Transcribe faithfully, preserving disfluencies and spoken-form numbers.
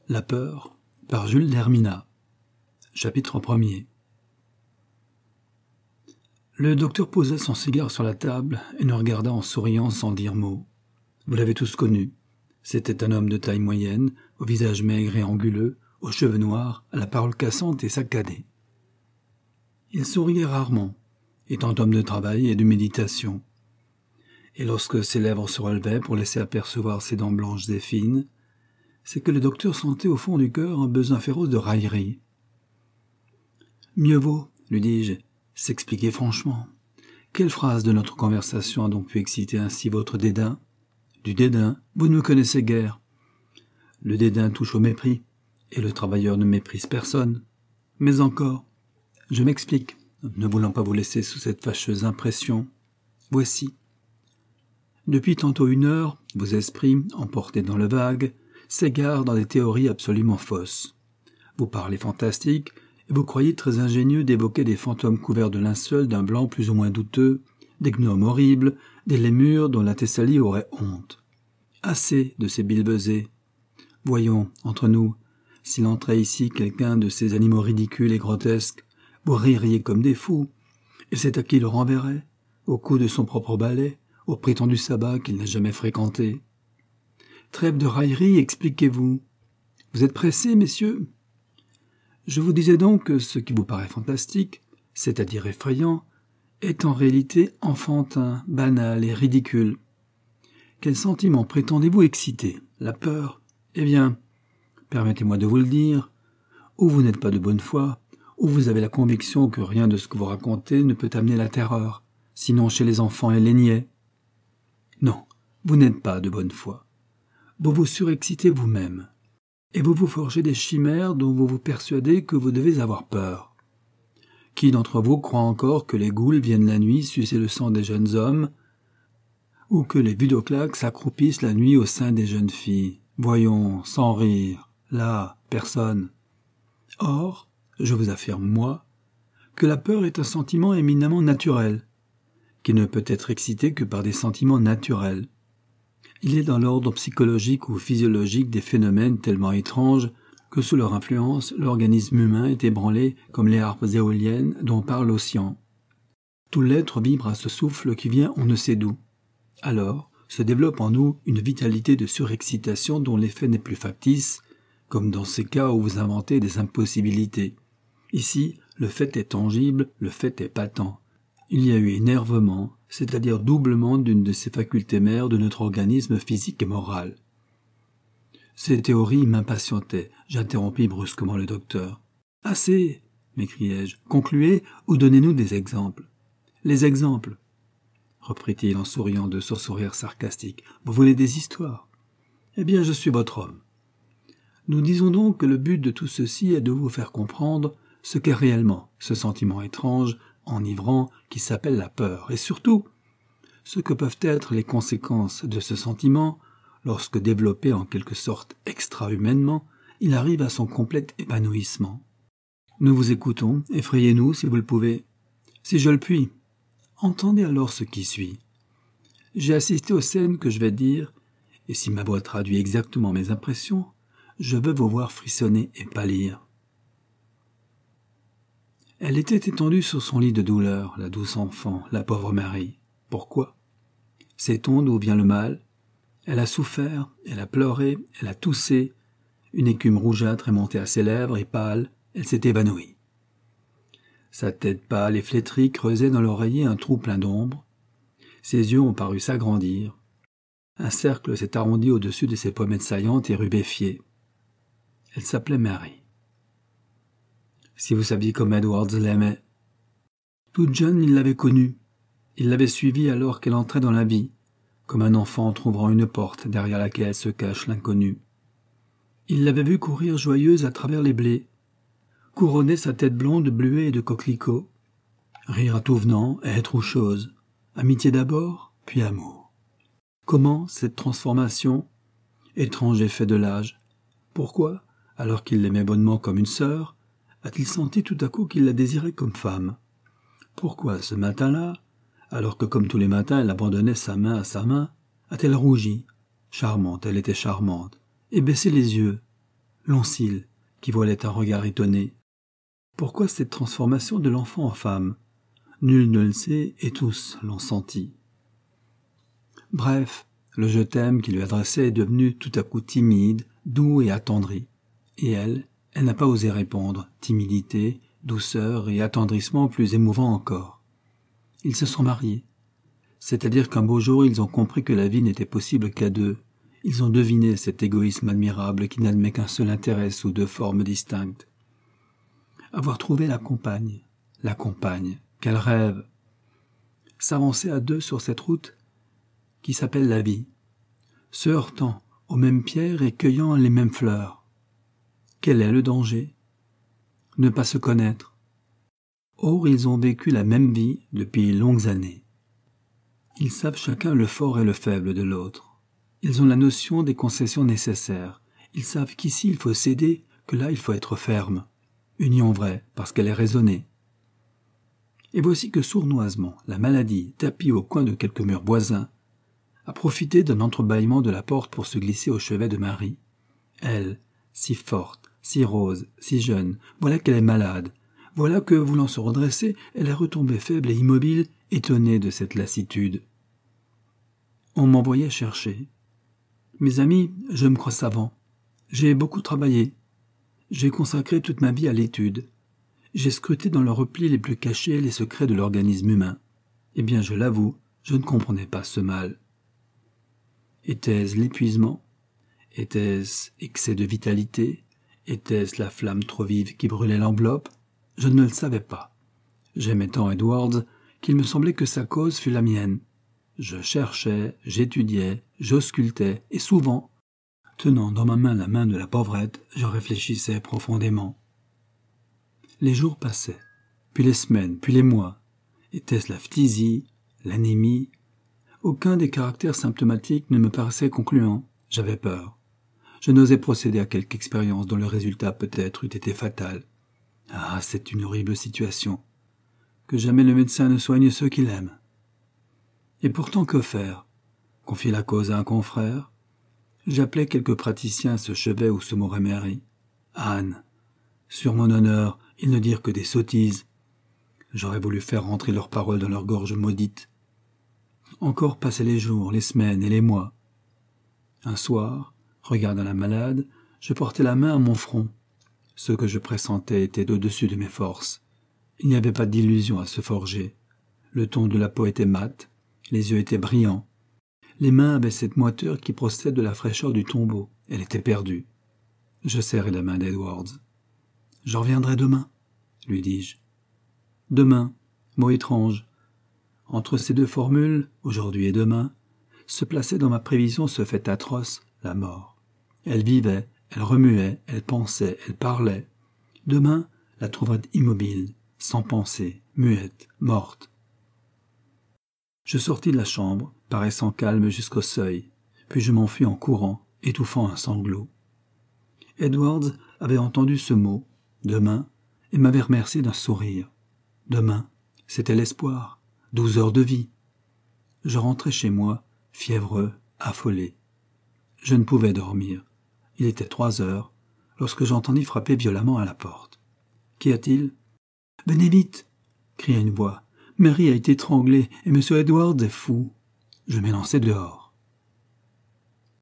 La peur, par Jules d'Hermina. Chapitre premier. Le docteur posa son cigare sur la table et nous regarda en souriant sans dire mot. Vous l'avez tous connu. C'était un homme de taille moyenne, au visage maigre et anguleux, aux cheveux noirs, à la parole cassante et saccadée. Il souriait rarement, étant homme de travail et de méditation. Et lorsque ses lèvres se relevaient pour laisser apercevoir ses dents blanches et fines, c'est que le docteur sentait au fond du cœur un besoin féroce de raillerie. « Mieux vaut, lui dis-je, s'expliquer franchement. Quelle phrase de notre conversation a donc pu exciter ainsi votre dédain ? Du dédain, vous ne me connaissez guère. Le dédain touche au mépris, et le travailleur ne méprise personne. Mais encore, je m'explique, ne voulant pas vous laisser sous cette fâcheuse impression. Voici. Depuis tantôt une heure, vos esprits, emportés dans le vague, s'égarent dans des théories absolument fausses. Vous parlez fantastique, et vous croyez très ingénieux d'évoquer des fantômes couverts de linceul d'un blanc plus ou moins douteux, des gnomes horribles, des lémures dont la Thessalie aurait honte. Assez de ces bilbesées. Voyons, entre nous, s'il entrait ici quelqu'un de ces animaux ridicules et grotesques, vous ririez comme des fous, et c'est à qui le renverrait, au cou de son propre balai, au prétendu sabbat qu'il n'a jamais fréquenté. Trêve de raillerie, expliquez-vous. Vous êtes pressés, messieurs ? Je vous disais donc que ce qui vous paraît fantastique, c'est-à-dire effrayant, est en réalité enfantin, banal et ridicule. Quel sentiment prétendez-vous exciter ? La peur ? Eh bien, permettez-moi de vous le dire, ou vous n'êtes pas de bonne foi, ou vous avez la conviction que rien de ce que vous racontez ne peut amener la terreur, sinon chez les enfants et les niais. Non, vous n'êtes pas de bonne foi. Vous vous surexcitez vous-même, et vous vous forgez des chimères dont vous vous persuadez que vous devez avoir peur. Qui d'entre vous croit encore que les goules viennent la nuit sucer le sang des jeunes hommes, ou que les budoclaques s'accroupissent la nuit au sein des jeunes filles ? Voyons, sans rire, là, personne. Or, je vous affirme, moi, que la peur est un sentiment éminemment naturel, qui ne peut être excité que par des sentiments naturels. Il est dans l'ordre psychologique ou physiologique des phénomènes tellement étranges que sous leur influence, l'organisme humain est ébranlé comme les harpes éoliennes dont parle Ossian. Tout l'être vibre à ce souffle qui vient on ne sait d'où. Alors se développe en nous une vitalité de surexcitation dont l'effet n'est plus factice, comme dans ces cas où vous inventez des impossibilités. Ici, le fait est tangible, le fait est patent. Il y a eu énervement, c'est-à-dire doublement d'une de ces facultés mères de notre organisme physique et moral. Ces théories m'impatientaient. J'interrompis brusquement le docteur. « Assez !» m'écriai-je. « Concluez ou donnez-nous des exemples. »« Les exemples !» reprit-il en souriant de son sourire sarcastique. « Vous voulez des histoires ? Eh bien, je suis votre homme. Nous disons donc que le but de tout ceci est de vous faire comprendre ce qu'est réellement ce sentiment étrange, enivrant, qui s'appelle la peur, et surtout, ce que peuvent être les conséquences de ce sentiment lorsque, développé en quelque sorte extra-humainement, il arrive à son complet épanouissement. Nous vous écoutons, effrayez-nous si vous le pouvez. Si je le puis, entendez alors ce qui suit. J'ai assisté aux scènes que je vais dire, et si ma voix traduit exactement mes impressions, je veux vous voir frissonner et pâlir. Elle était étendue sur son lit de douleur, la douce enfant, la pauvre Marie. Pourquoi ? Sait-on d'où vient le mal ? Elle a souffert, elle a pleuré, elle a toussé. Une écume rougeâtre est montée à ses lèvres et pâle, elle s'est évanouie. Sa tête pâle et flétrie creusait dans l'oreiller un trou plein d'ombre. Ses yeux ont paru s'agrandir. Un cercle s'est arrondi au-dessus de ses pommettes saillantes et rubéfiées. Elle s'appelait Marie. Si vous saviez comme Edwards l'aimait. Toute jeune, il l'avait connue. Il l'avait suivie alors qu'elle entrait dans la vie, comme un enfant trouvrant une porte derrière laquelle se cache l'inconnu. Il l'avait vue courir joyeuse à travers les blés, couronner sa tête blonde de bleuets et de coquelicots, rire à tout venant, être ou chose, amitié d'abord, puis amour. Comment cette transformation, étrange effet de l'âge, pourquoi, alors qu'il l'aimait bonnement comme une sœur, a-t-il senti tout à coup qu'il la désirait comme femme ? Pourquoi, ce matin-là, alors que comme tous les matins elle abandonnait sa main à sa main, a-t-elle rougi ? Charmante, elle était charmante, et baissé les yeux. long cils, qui voilait un regard étonné. Pourquoi cette transformation de l'enfant en femme? Nul ne le sait et tous l'ont senti. Bref, le je t'aime qu'il lui adressait est devenu tout à coup timide, doux et attendri. Et elle, elle n'a pas osé répondre, timidité, douceur et attendrissement plus émouvants encore. Ils se sont mariés. C'est-à-dire qu'un beau jour, ils ont compris que la vie n'était possible qu'à deux. Ils ont deviné cet égoïsme admirable qui n'admet qu'un seul intérêt sous deux formes distinctes. Avoir trouvé la compagne, la compagne, quel rêve! S'avancer à deux sur cette route qui s'appelle la vie, se heurtant aux mêmes pierres et cueillant les mêmes fleurs. Quel est le danger? Ne pas se connaître. Or, ils ont vécu la même vie depuis longues années. Ils savent chacun le fort et le faible de l'autre. Ils ont la notion des concessions nécessaires. Ils savent qu'ici il faut céder, que là il faut être ferme. Union vraie, parce qu'elle est raisonnée. Et voici que sournoisement, la maladie, tapie au coin de quelques murs voisins, a profité d'un entrebâillement de la porte pour se glisser au chevet de Marie. Elle, si forte, si rose, si jeune, voilà qu'elle est malade. Voilà que, voulant se redresser, elle est retombée faible et immobile, étonnée de cette lassitude. On m'envoyait chercher. Mes amis, je me crois savant. J'ai beaucoup travaillé. J'ai consacré toute ma vie à l'étude. J'ai scruté dans leurs replis les plus cachés les secrets de l'organisme humain. Eh bien, je l'avoue, je ne comprenais pas ce mal. Était-ce l'épuisement? Était-ce excès de vitalité? Était-ce la flamme trop vive qui brûlait l'enveloppe? Je ne le savais pas. J'aimais tant Edwards qu'il me semblait que sa cause fût la mienne. Je cherchais, j'étudiais, j'auscultais, et souvent, tenant dans ma main la main de la pauvrette, je réfléchissais profondément. Les jours passaient, puis les semaines, puis les mois. Était-ce la phtisie, l'anémie? Aucun des caractères symptomatiques ne me paraissait concluant. J'avais peur. Je n'osais procéder à quelque expérience dont le résultat peut-être eût été fatal. Ah, c'est une horrible situation. Que jamais le médecin ne soigne ceux qu'il aime. Et pourtant, que faire? Confier la cause à un confrère? J'appelais quelques praticiens à ce chevet où se mourait Mary. Anne. Sur mon honneur, ils ne dirent que des sottises. J'aurais voulu faire rentrer leurs paroles dans leur gorge maudite. Encore passaient les jours, les semaines et les mois. Un soir, regardant la malade, je portais la main à mon front. Ce que je pressentais était au-dessus de mes forces. Il n'y avait pas d'illusion à se forger. Le ton de la peau était mat, les yeux étaient brillants. Les mains avaient cette moiteur qui procède de la fraîcheur du tombeau. Elle était perdue. Je serrai la main d'Edwards. « Je reviendrai demain, » lui dis-je. Demain, mot étrange. Entre ces deux formules, aujourd'hui et demain, se plaçait dans ma prévision ce fait atroce, la mort. Elle vivait, elle remuait, elle pensait, elle parlait. Demain, la trouverait immobile, sans pensée, muette, morte. Je sortis de la chambre, paraissant calme jusqu'au seuil, puis je m'enfuis en courant, étouffant un sanglot. Edwards avait entendu ce mot, demain, et m'avait remercié d'un sourire. Demain, c'était l'espoir, douze heures de vie. Je rentrai chez moi, fiévreux, affolé. Je ne pouvais dormir. Il était trois heures, lorsque j'entendis frapper violemment à la porte. « Qu'y a-t-il »« Venez vite !» cria une voix. « Mary a été étranglée et M. Edwards est fou. » Je m'élançai dehors.